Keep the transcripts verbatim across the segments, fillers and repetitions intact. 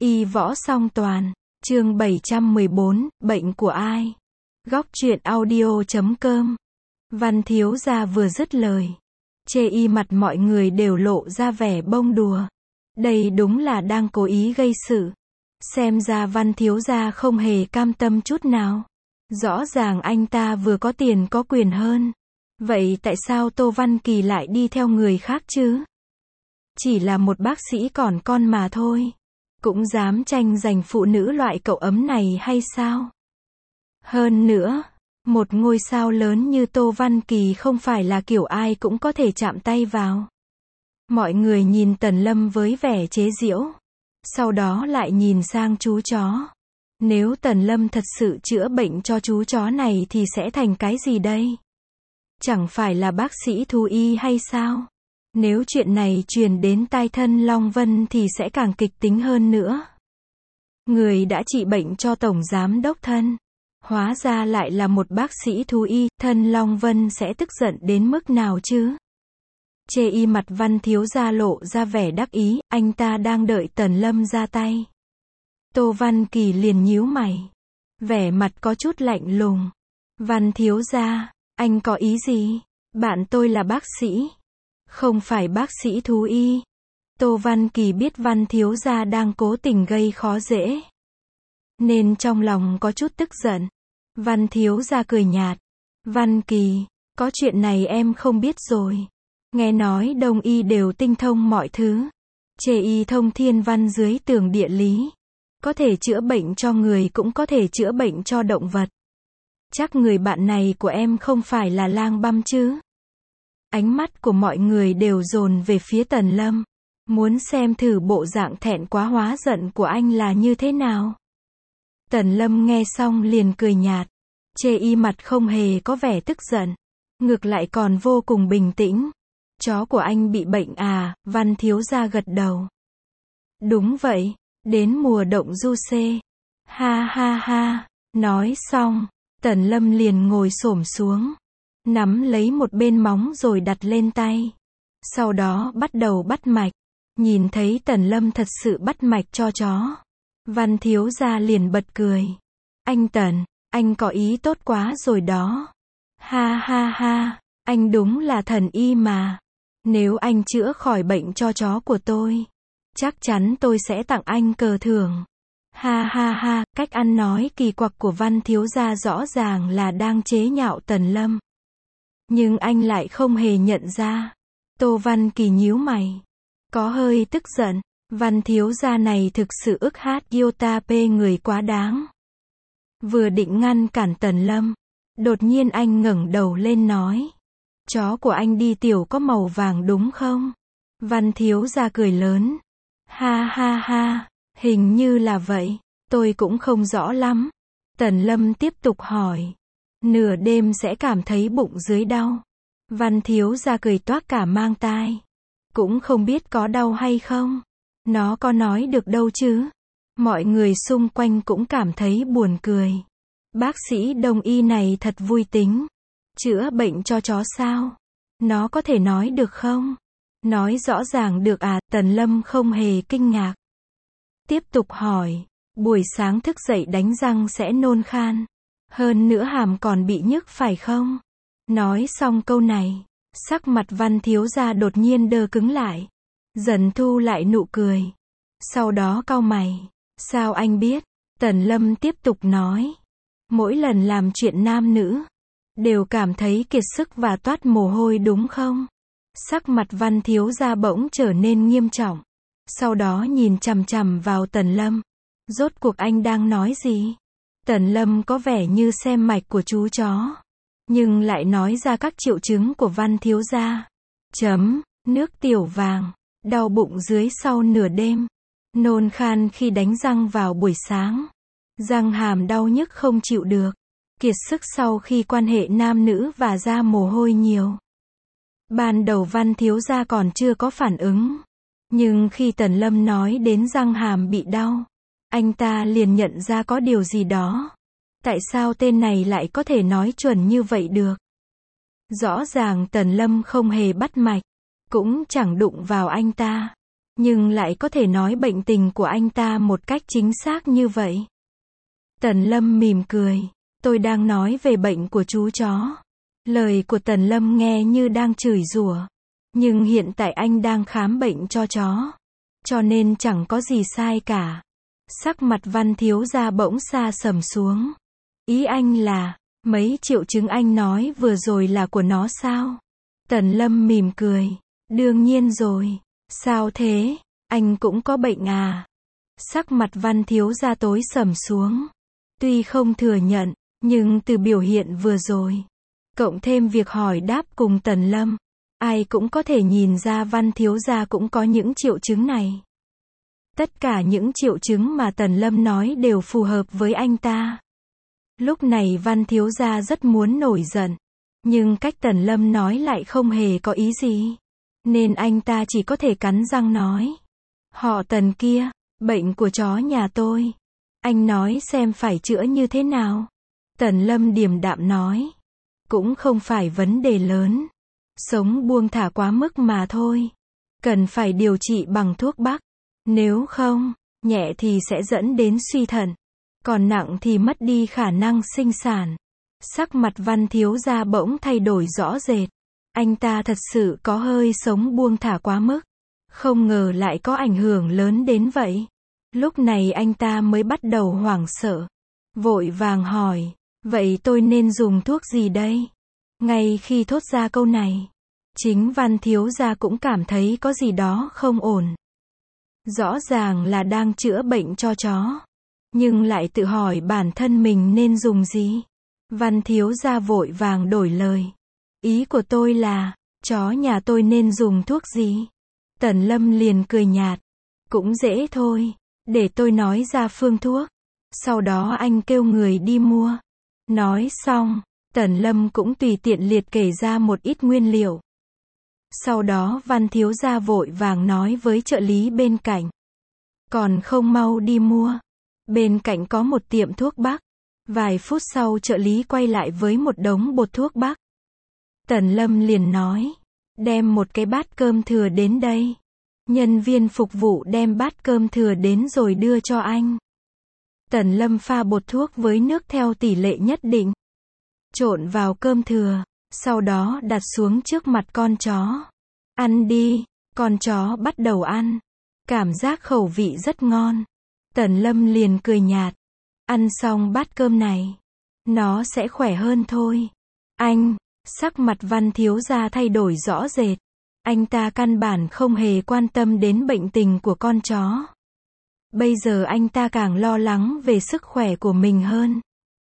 Y võ song toàn, chương bảy trăm mười bốn, bệnh của ai? Góc truyện audio chấm com. Văn thiếu gia vừa dứt lời, chê y mặt mọi người đều lộ ra vẻ bông đùa. Đây đúng là đang cố ý gây sự. Xem ra văn thiếu gia không hề cam tâm chút nào. Rõ ràng anh ta vừa có tiền có quyền hơn. Vậy tại sao Tô Văn Kỳ lại đi theo người khác chứ? Chỉ là một bác sĩ còn con mà thôi. Cũng dám tranh giành phụ nữ loại cậu ấm này hay sao? Hơn nữa, một ngôi sao lớn như Tô Văn Kỳ không phải là kiểu ai cũng có thể chạm tay vào. Mọi người nhìn Tần Lâm với vẻ chế giễu. Sau đó lại nhìn sang chú chó. Nếu Tần Lâm thật sự chữa bệnh cho chú chó này thì sẽ thành cái gì đây? Chẳng phải là bác sĩ thú y hay sao? Nếu chuyện này truyền đến tai thân Long Vân thì sẽ càng kịch tính hơn nữa. Người đã trị bệnh cho Tổng Giám Đốc thân, hóa ra lại là một bác sĩ thú y, thân Long Vân sẽ tức giận đến mức nào chứ? Chê y mặt văn thiếu gia lộ ra vẻ đắc ý, anh ta đang đợi Tần Lâm ra tay. Tô Văn Kỳ liền nhíu mày, vẻ mặt có chút lạnh lùng. Văn thiếu gia, anh có ý gì? Bạn tôi là bác sĩ, không phải bác sĩ thú y. Tô Văn Kỳ biết văn thiếu gia đang cố tình gây khó dễ, nên trong lòng có chút tức giận. Văn thiếu gia cười nhạt. Văn Kỳ, có chuyện này em không biết rồi. Nghe nói Đông y đều tinh thông mọi thứ. Chê y thông thiên văn dưới tường địa lý. Có thể chữa bệnh cho người cũng có thể chữa bệnh cho động vật. Chắc người bạn này của em không phải là lang băm chứ? Ánh mắt của mọi người đều dồn về phía Tần Lâm. Muốn xem thử bộ dạng thẹn quá hóa giận của anh là như thế nào. Tần Lâm nghe xong liền cười nhạt. Chê y mặt không hề có vẻ tức giận. Ngược lại còn vô cùng bình tĩnh. Chó của anh bị bệnh à? Văn thiếu gia gật đầu. Đúng vậy, đến mùa động du xê. Ha ha ha. Nói xong, Tần Lâm liền ngồi xổm xuống, nắm lấy một bên móng rồi đặt lên tay. Sau đó bắt đầu bắt mạch. Nhìn thấy Tần Lâm thật sự bắt mạch cho chó, văn thiếu gia liền bật cười. Anh Tần, anh có ý tốt quá rồi đó. Ha ha ha, anh đúng là thần y mà. Nếu anh chữa khỏi bệnh cho chó của tôi, chắc chắn tôi sẽ tặng anh cờ thưởng. Ha ha ha, cách ăn nói kỳ quặc của văn thiếu gia rõ ràng là đang chế nhạo Tần Lâm. Nhưng anh lại không hề nhận ra. Tô Văn Kỳ nhíu mày, có hơi tức giận. Văn thiếu gia này thực sự ức hát iota pê người quá đáng. Vừa định ngăn cản Tần Lâm, đột nhiên anh ngẩng đầu lên nói. Chó của anh đi tiểu có màu vàng đúng không? Văn thiếu gia cười lớn. Ha ha ha, hình như là vậy, tôi cũng không rõ lắm. Tần Lâm tiếp tục hỏi. Nửa đêm sẽ cảm thấy bụng dưới đau. Văn thiếu gia cười toác cả mang tai. Cũng không biết có đau hay không. Nó có nói được đâu chứ. Mọi người xung quanh cũng cảm thấy buồn cười. Bác sĩ Đông y này thật vui tính. Chữa bệnh cho chó sao? Nó có thể nói được không? Nói rõ ràng được à? Tần Lâm không hề kinh ngạc. Tiếp tục hỏi. Buổi sáng thức dậy đánh răng sẽ nôn khan. Hơn nữa hàm còn bị nhức phải không? Nói xong câu này, sắc mặt văn thiếu gia đột nhiên đơ cứng lại. Dần thu lại nụ cười. Sau đó cau mày. Sao anh biết? Tần Lâm tiếp tục nói. Mỗi lần làm chuyện nam nữ, đều cảm thấy kiệt sức và toát mồ hôi đúng không? Sắc mặt văn thiếu gia bỗng trở nên nghiêm trọng. Sau đó nhìn chằm chằm vào Tần Lâm. Rốt cuộc anh đang nói gì? Tần Lâm có vẻ như xem mạch của chú chó, nhưng lại nói ra các triệu chứng của văn thiếu gia. Chấm, nước tiểu vàng, đau bụng dưới sau nửa đêm, nôn khan khi đánh răng vào buổi sáng, răng hàm đau nhức không chịu được, kiệt sức sau khi quan hệ nam nữ và ra mồ hôi nhiều. Ban đầu văn thiếu gia còn chưa có phản ứng, nhưng khi Tần Lâm nói đến răng hàm bị đau, anh ta liền nhận ra có điều gì đó. Tại sao tên này lại có thể nói chuẩn như vậy được? Rõ ràng Tần Lâm không hề bắt mạch, cũng chẳng đụng vào anh ta. nhưng lại có thể nói bệnh tình của anh ta một cách chính xác như vậy. Tần Lâm mỉm cười. Tôi đang nói về bệnh của chú chó. Lời của Tần Lâm nghe như đang chửi rủa. Nhưng hiện tại anh đang khám bệnh cho chó. Cho nên chẳng có gì sai cả. Sắc mặt Văn thiếu gia bỗng sa sầm xuống. Ý anh là, mấy triệu chứng anh nói vừa rồi là của nó sao? Tần Lâm mỉm cười. Đương nhiên rồi. Sao thế? Anh cũng có bệnh à? Sắc mặt Văn thiếu gia tối sầm xuống. Tuy không thừa nhận, nhưng từ biểu hiện vừa rồi, cộng thêm việc hỏi đáp cùng Tần Lâm, ai cũng có thể nhìn ra Văn thiếu gia cũng có những triệu chứng này. Tất cả những triệu chứng mà Tần Lâm nói đều phù hợp với anh ta. Lúc này Văn thiếu gia rất muốn nổi giận, nhưng cách Tần Lâm nói lại không hề có ý gì, nên anh ta chỉ có thể cắn răng nói. Họ Tần kia, bệnh của chó nhà tôi, anh nói xem phải chữa như thế nào? Tần Lâm điềm đạm nói. Cũng không phải vấn đề lớn. Sống buông thả quá mức mà thôi. Cần phải điều trị bằng thuốc bắc. Nếu không, nhẹ thì sẽ dẫn đến suy thận. Còn nặng thì mất đi khả năng sinh sản. Sắc mặt Văn thiếu gia bỗng thay đổi rõ rệt. Anh ta thật sự có hơi sống buông thả quá mức. Không ngờ lại có ảnh hưởng lớn đến vậy. Lúc này anh ta mới bắt đầu hoảng sợ. Vội vàng hỏi, vậy tôi nên dùng thuốc gì đây? Ngay khi thốt ra câu này, chính Văn thiếu gia cũng cảm thấy có gì đó không ổn. Rõ ràng là đang chữa bệnh cho chó, nhưng lại tự hỏi bản thân mình nên dùng gì? Văn thiếu gia vội vàng đổi lời. Ý của tôi là, chó nhà tôi nên dùng thuốc gì? Tần Lâm liền cười nhạt. Cũng dễ thôi, để tôi nói ra phương thuốc. Sau đó anh kêu người đi mua. Nói xong, Tần Lâm cũng tùy tiện liệt kê ra một ít nguyên liệu. Sau đó Văn thiếu gia vội vàng nói với trợ lý bên cạnh. Còn không mau đi mua. Bên cạnh có một tiệm thuốc bắc. Vài phút sau trợ lý quay lại với một đống bột thuốc bắc. Tần Lâm liền nói. Đem một cái bát cơm thừa đến đây. Nhân viên phục vụ đem bát cơm thừa đến rồi đưa cho anh. Tần Lâm pha bột thuốc với nước theo tỷ lệ nhất định. Trộn vào cơm thừa. Sau đó đặt xuống trước mặt con chó. Ăn đi. Con chó bắt đầu ăn. Cảm giác khẩu vị rất ngon. Tần Lâm liền cười nhạt. Ăn xong bát cơm này, nó sẽ khỏe hơn thôi. Anh, sắc mặt Văn thiếu gia thay đổi rõ rệt. Anh ta căn bản không hề quan tâm đến bệnh tình của con chó. Bây giờ anh ta càng lo lắng về sức khỏe của mình hơn.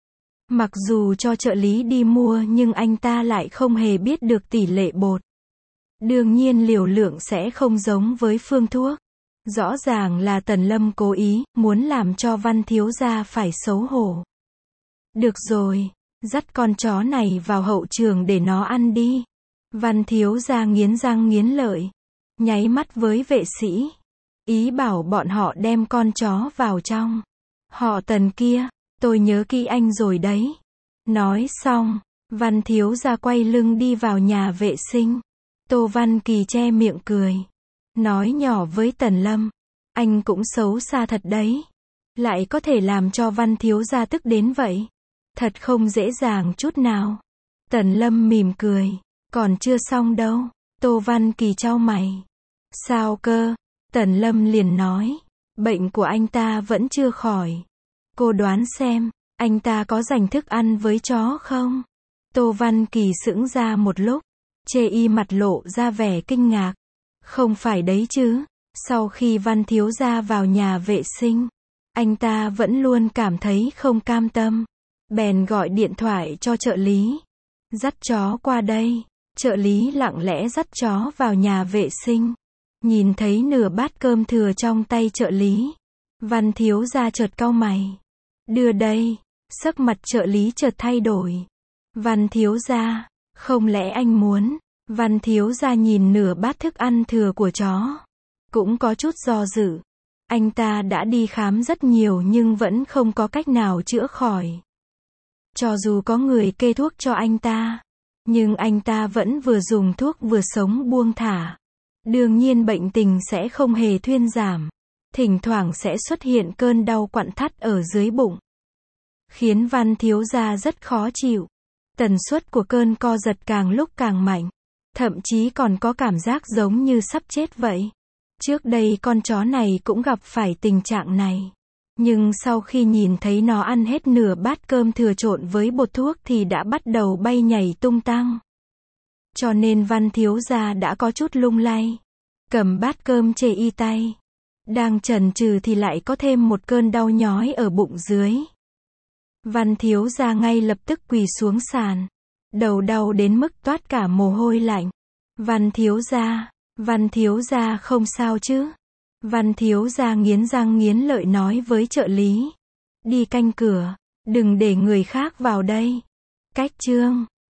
Mặc dù cho trợ lý đi mua nhưng anh ta lại không hề biết được tỷ lệ bột. Đương nhiên liều lượng sẽ không giống với phương thuốc. Rõ ràng là Tần Lâm cố ý, muốn làm cho Văn thiếu gia phải xấu hổ. Được rồi, dắt con chó này vào hậu trường để nó ăn đi. Văn thiếu gia nghiến răng nghiến lợi, nháy mắt với vệ sĩ, ý bảo bọn họ đem con chó vào trong. Họ Tần kia, tôi nhớ kỹ anh rồi đấy. Nói xong, Văn thiếu gia quay lưng đi vào nhà vệ sinh. Tô Văn Kỳ che miệng cười, nói nhỏ với Tần Lâm, anh cũng xấu xa thật đấy. Lại có thể làm cho Văn thiếu gia tức đến vậy. Thật không dễ dàng chút nào. Tần Lâm mỉm cười, còn chưa xong đâu. Tô Văn Kỳ chau mày. Sao cơ? Tần Lâm liền nói, bệnh của anh ta vẫn chưa khỏi. Cô đoán xem, anh ta có dành thức ăn với chó không? Tô Văn Kỳ sững ra một lúc, chê y mặt lộ ra vẻ kinh ngạc. Không phải đấy chứ. Sau khi Văn thiếu gia vào nhà vệ sinh, anh ta vẫn luôn cảm thấy không cam tâm. Bèn gọi điện thoại cho trợ lý. Dắt chó qua đây. Trợ lý lặng lẽ dắt chó vào nhà vệ sinh. Nhìn thấy nửa bát cơm thừa trong tay trợ lý, Văn thiếu gia chợt cau mày. Đưa đây. Sắc mặt trợ lý chợt thay đổi. Văn thiếu gia, không lẽ anh muốn? Văn thiếu gia nhìn nửa bát thức ăn thừa của chó, cũng có chút do dự. Anh ta đã đi khám rất nhiều nhưng vẫn không có cách nào chữa khỏi. Cho dù có người kê thuốc cho anh ta, nhưng anh ta vẫn vừa dùng thuốc vừa sống buông thả. Đương nhiên bệnh tình sẽ không hề thuyên giảm. Thỉnh thoảng sẽ xuất hiện cơn đau quặn thắt ở dưới bụng, khiến Văn thiếu gia rất khó chịu. Tần suất của cơn co giật càng lúc càng mạnh, thậm chí còn có cảm giác giống như sắp chết vậy. Trước đây con chó này cũng gặp phải tình trạng này. Nhưng sau khi nhìn thấy nó ăn hết nửa bát cơm thừa trộn với bột thuốc thì đã bắt đầu bay nhảy tung tăng. Cho nên Văn thiếu gia đã có chút lung lay. Cầm bát cơm chê y tay. Đang chần chừ thì lại có thêm một cơn đau nhói ở bụng dưới. Văn thiếu gia ngay lập tức quỳ xuống sàn. Đầu đau đến mức toát cả mồ hôi lạnh. Văn thiếu gia, Văn thiếu gia không sao chứ? Văn thiếu gia nghiến răng nghiến lợi nói với trợ lý. Đi canh cửa, đừng để người khác vào đây. Cách chương